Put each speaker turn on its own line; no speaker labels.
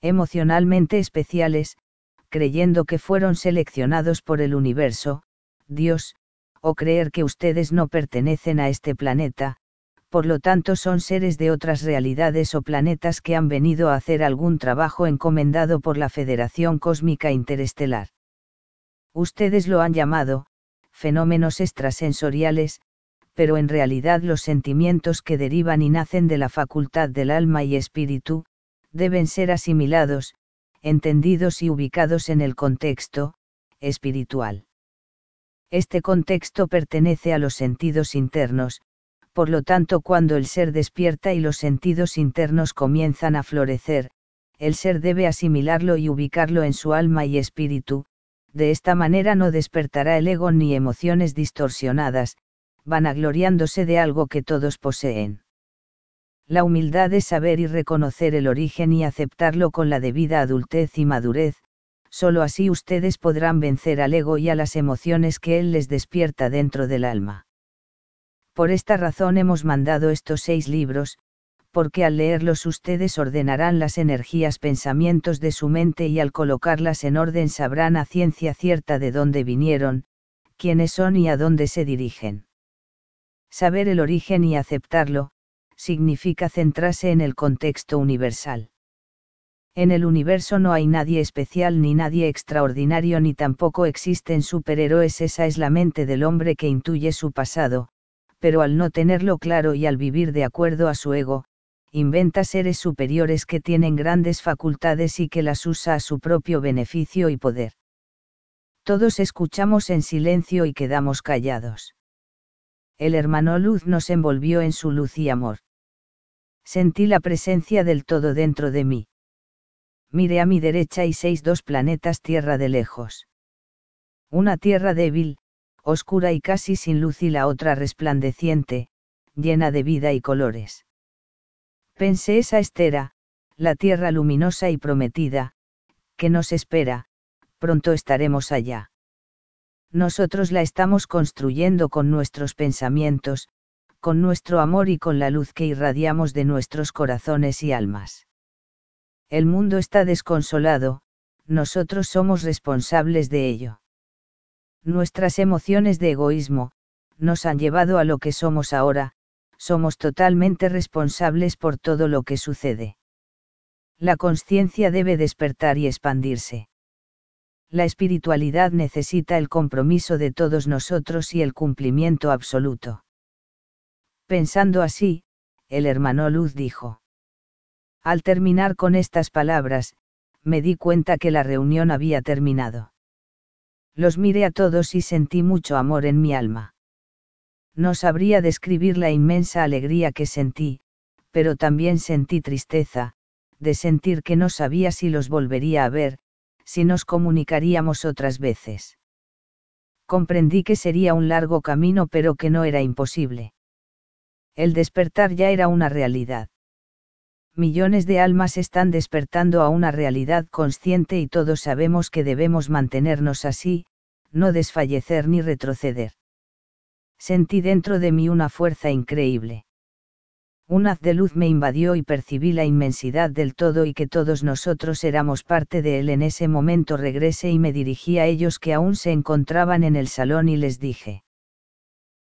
emocionalmente especiales, creyendo que fueron seleccionados por el universo, Dios, o creer que ustedes no pertenecen a este planeta, por lo tanto son seres de otras realidades o planetas que han venido a hacer algún trabajo encomendado por la Federación Cósmica Interestelar. Ustedes lo han llamado, fenómenos extrasensoriales, pero en realidad los sentimientos que derivan y nacen de la facultad del alma y espíritu, deben ser asimilados, entendidos y ubicados en el contexto espiritual. Este contexto pertenece a los sentidos internos, por lo tanto cuando el ser despierta y los sentidos internos comienzan a florecer, el ser debe asimilarlo y ubicarlo en su alma y espíritu, de esta manera no despertará el ego ni emociones distorsionadas, vanagloriándose de algo que todos poseen. La humildad es saber y reconocer el origen y aceptarlo con la debida adultez y madurez, solo así ustedes podrán vencer al ego y a las emociones que él les despierta dentro del alma. Por esta razón hemos mandado estos 6 libros, porque al leerlos ustedes ordenarán las energías pensamientos de su mente y al colocarlas en orden sabrán a ciencia cierta de dónde vinieron, quiénes son y a dónde se dirigen. Saber el origen y aceptarlo, significa centrarse en el contexto universal. En el universo no hay nadie especial ni nadie extraordinario ni tampoco existen superhéroes, esa es la mente del hombre que intuye su pasado, pero al no tenerlo claro y al vivir de acuerdo a su ego, inventa seres superiores que tienen grandes facultades y que las usa a su propio beneficio y poder. Todos escuchamos en silencio y quedamos callados. El hermano Luz nos envolvió en su luz y amor. Sentí la presencia del todo dentro de mí. Miré a mi derecha y 2 planetas tierra de lejos. Una tierra débil, oscura y casi sin luz y la otra resplandeciente, llena de vida y colores. Pensé esa Estera, la tierra luminosa y prometida, que nos espera, pronto estaremos allá. Nosotros la estamos construyendo con nuestros pensamientos, con nuestro amor y con la luz que irradiamos de nuestros corazones y almas. El mundo está desconsolado, nosotros somos responsables de ello. Nuestras emociones de egoísmo, nos han llevado a lo que somos ahora, somos totalmente responsables por todo lo que sucede. La conciencia debe despertar y expandirse. La espiritualidad necesita el compromiso de todos nosotros y el cumplimiento absoluto. Pensando así, el hermano Luz dijo. Al terminar con estas palabras, me di cuenta que la reunión había terminado. Los miré a todos y sentí mucho amor en mi alma. No sabría describir la inmensa alegría que sentí, pero también sentí tristeza, de sentir que no sabía si los volvería a ver, si nos comunicaríamos otras veces. Comprendí que sería un largo camino pero que no era imposible. El despertar ya era una realidad. Millones de almas están despertando a una realidad consciente y todos sabemos que debemos mantenernos así, no desfallecer ni retroceder. Sentí dentro de mí una fuerza increíble. Un haz de luz me invadió y percibí la inmensidad del todo y que todos nosotros éramos parte de él. En ese momento regresé y me dirigí a ellos que aún se encontraban en el salón y les dije.